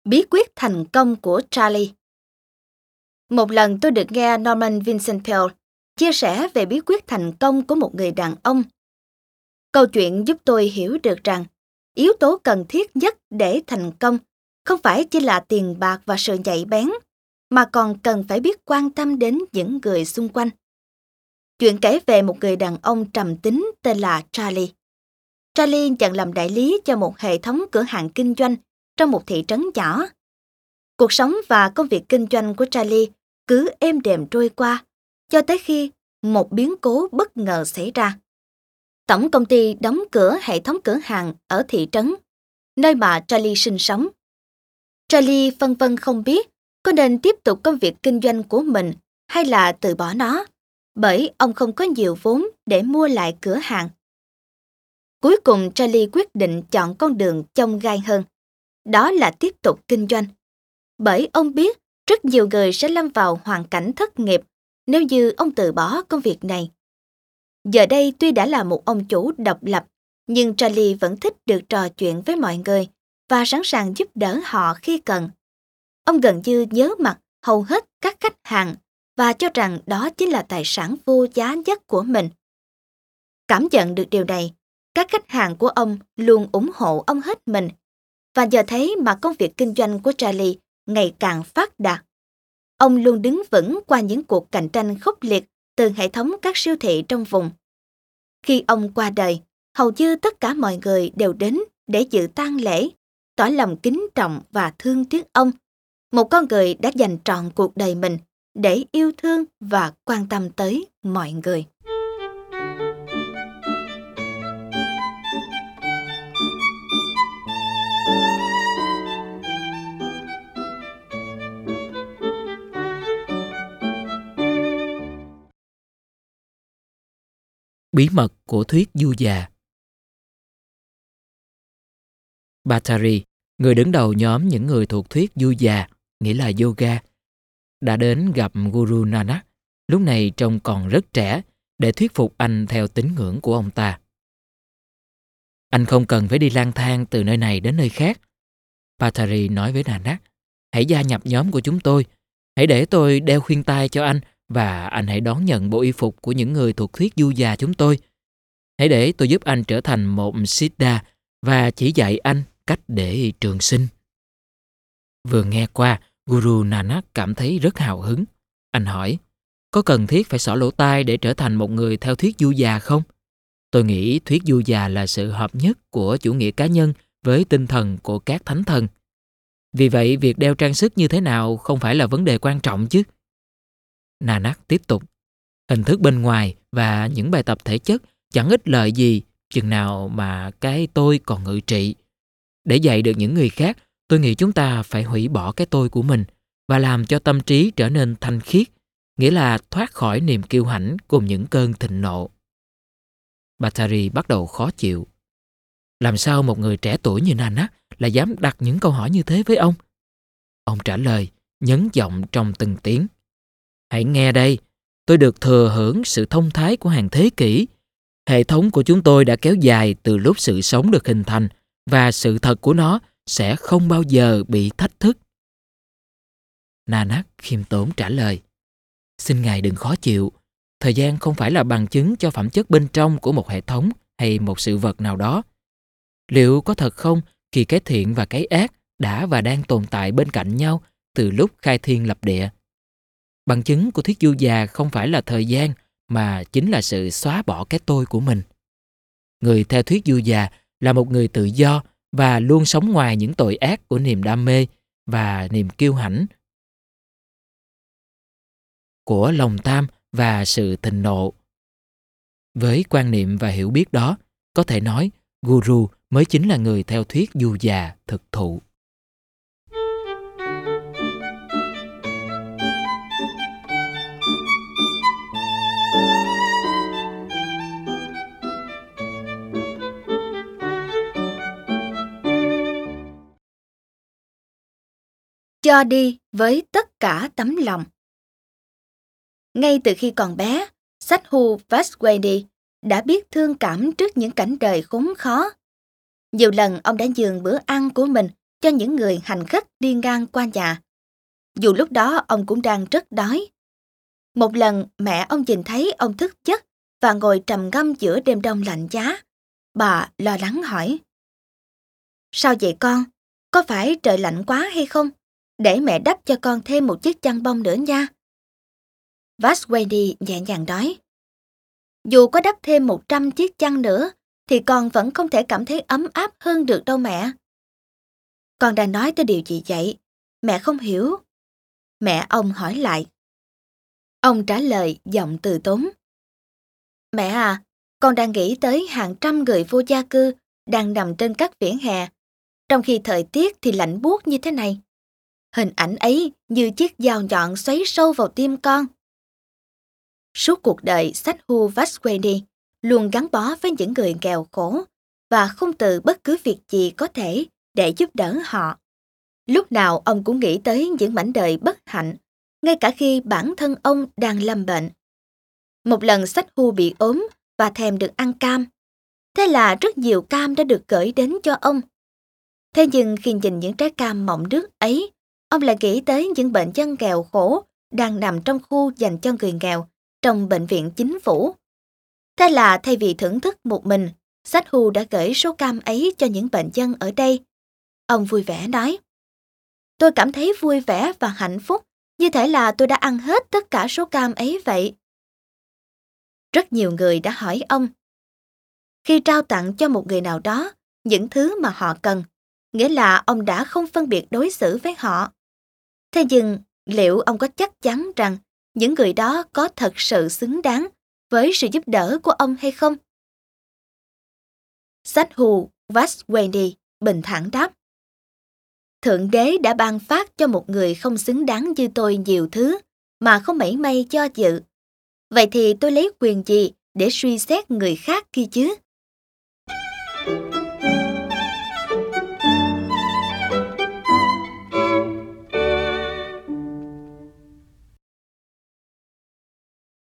Bí quyết thành công của Charlie. Một lần tôi được nghe Norman Vincent Peale chia sẻ về bí quyết thành công của một người đàn ông. Câu chuyện giúp tôi hiểu được rằng yếu tố cần thiết nhất để thành công không phải chỉ là tiền bạc và sự nhạy bén, mà còn cần phải biết quan tâm đến những người xung quanh. Chuyện kể về một người đàn ông trầm tính tên là Charlie. Charlie nhận làm đại lý cho một hệ thống cửa hàng kinh doanh trong một thị trấn nhỏ. Cuộc sống và công việc kinh doanh của Charlie cứ êm đềm trôi qua, cho tới khi một biến cố bất ngờ xảy ra. Tổng công ty đóng cửa hệ thống cửa hàng ở thị trấn, nơi mà Charlie sinh sống. Charlie phân vân không biết có nên tiếp tục công việc kinh doanh của mình hay là từ bỏ nó, bởi ông không có nhiều vốn để mua lại cửa hàng. Cuối cùng Charlie quyết định chọn con đường chông gai hơn, đó là tiếp tục kinh doanh. Bởi ông biết rất nhiều người sẽ lâm vào hoàn cảnh thất nghiệp nếu như ông từ bỏ công việc này. Giờ đây tuy đã là một ông chủ độc lập, nhưng Charlie vẫn thích được trò chuyện với mọi người và sẵn sàng giúp đỡ họ khi cần. Ông gần như nhớ mặt hầu hết các khách hàng và cho rằng đó chính là tài sản vô giá nhất của mình. Cảm nhận được điều này, các khách hàng của ông luôn ủng hộ ông hết mình, và giờ thấy mà công việc kinh doanh của Charlie ngày càng phát đạt. Ông luôn đứng vững qua những cuộc cạnh tranh khốc liệt từ hệ thống các siêu thị trong vùng. Khi ông qua đời, hầu như tất cả mọi người đều đến để dự tang lễ, tỏ lòng kính trọng và thương tiếc ông, một con người đã dành trọn cuộc đời mình để yêu thương và quan tâm tới mọi người. Bí mật của thuyết du già. Bhattacharya, người đứng đầu nhóm những người thuộc thuyết du già, nghĩa là yoga, đã đến gặp Guru Nanak, lúc này trông còn rất trẻ, để thuyết phục anh theo tín ngưỡng của ông ta. Anh không cần phải đi lang thang từ nơi này đến nơi khác. Bhattacharya nói với Nanak, hãy gia nhập nhóm của chúng tôi, hãy để tôi đeo khuyên tai cho anh, và anh hãy đón nhận bộ y phục của những người thuộc thuyết du già chúng tôi. Hãy để tôi giúp anh trở thành một Siddha và chỉ dạy anh cách để trường sinh. Vừa nghe qua, Guru Nanak cảm thấy rất hào hứng. Anh hỏi, có cần thiết phải xỏ lỗ tai để trở thành một người theo thuyết du già không? Tôi nghĩ thuyết du già là sự hợp nhất của chủ nghĩa cá nhân với tinh thần của các thánh thần. Vì vậy, việc đeo trang sức như thế nào không phải là vấn đề quan trọng chứ. Nanak tiếp tục, hình thức bên ngoài và những bài tập thể chất chẳng ích lợi gì chừng nào mà cái tôi còn ngự trị. Để dạy được những người khác, tôi nghĩ chúng ta phải hủy bỏ cái tôi của mình và làm cho tâm trí trở nên thanh khiết, nghĩa là thoát khỏi niềm kiêu hãnh cùng những cơn thịnh nộ. Bhattacharya bắt đầu khó chịu. Làm sao một người trẻ tuổi như Nanak lại dám đặt những câu hỏi như thế với ông? Ông trả lời, nhấn giọng trong từng tiếng. Hãy nghe đây, tôi được thừa hưởng sự thông thái của hàng thế kỷ. Hệ thống của chúng tôi đã kéo dài từ lúc sự sống được hình thành, và sự thật của nó sẽ không bao giờ bị thách thức. Nanak khiêm tốn trả lời, xin Ngài đừng khó chịu. Thời gian không phải là bằng chứng cho phẩm chất bên trong của một hệ thống hay một sự vật nào đó. Liệu có thật không khi cái thiện và cái ác đã và đang tồn tại bên cạnh nhau từ lúc khai thiên lập địa? Bằng chứng của thuyết du già không phải là thời gian, mà chính là sự xóa bỏ cái tôi của mình. Người theo thuyết du già là một người tự do và luôn sống ngoài những tội ác của niềm đam mê và niềm kiêu hãnh, của lòng tham và sự thịnh nộ. Với quan niệm và hiểu biết đó, có thể nói Guru mới chính là người theo thuyết du già thực thụ. Cho đi với tất cả tấm lòng. Ngay từ khi còn bé, Sadhu Vaswani đã biết thương cảm trước những cảnh đời khốn khó. Nhiều lần ông đã nhường bữa ăn của mình cho những người hành khách đi ngang qua nhà. Dù lúc đó ông cũng đang rất đói. Một lần mẹ ông nhìn thấy ông thức giấc và ngồi trầm ngâm giữa đêm đông lạnh giá. Bà lo lắng hỏi: "Sao vậy con? Có phải trời lạnh quá hay không? Để mẹ đắp cho con thêm một chiếc chăn bông nữa nha." Vaswedi nhẹ nhàng nói: "Dù có đắp thêm 100 chiếc chăn nữa, thì con vẫn không thể cảm thấy ấm áp hơn được đâu mẹ." "Con đang nói tới điều gì vậy? Mẹ không hiểu." Mẹ ông hỏi lại. Ông trả lời giọng từ tốn: "Mẹ à, con đang nghĩ tới hàng trăm người vô gia cư đang nằm trên các vỉa hè, trong khi thời tiết thì lạnh buốt như thế này. Hình ảnh ấy như chiếc dao nhọn xoáy sâu vào tim con." Suốt cuộc đời, Sadhu Vaswedi luôn gắn bó với những người nghèo khổ và không từ bất cứ việc gì có thể để giúp đỡ họ. Lúc nào ông cũng nghĩ tới những mảnh đời bất hạnh, ngay cả khi bản thân ông đang lâm bệnh. Một lần Sadhu bị ốm và thèm được ăn cam. Thế là rất nhiều cam đã được gửi đến cho ông. Thế nhưng khi nhìn những trái cam mọng nước ấy, ông lại nghĩ tới những bệnh nhân nghèo khổ đang nằm trong khu dành cho người nghèo trong bệnh viện chính phủ. Thế là thay vì thưởng thức một mình, Sadhu đã gửi số cam ấy cho những bệnh nhân ở đây. Ông vui vẻ nói: "Tôi cảm thấy vui vẻ và hạnh phúc, như thể là tôi đã ăn hết tất cả số cam ấy vậy." Rất nhiều người đã hỏi ông: khi trao tặng cho một người nào đó những thứ mà họ cần, nghĩa là ông đã không phân biệt đối xử với họ. Thế nhưng, liệu ông có chắc chắn rằng những người đó có thật sự xứng đáng với sự giúp đỡ của ông hay không? Sadhu Vaswedi bình thản đáp: "Thượng đế đã ban phát cho một người không xứng đáng như tôi nhiều thứ mà không mảy may do dự. Vậy thì tôi lấy quyền gì để suy xét người khác kia chứ?"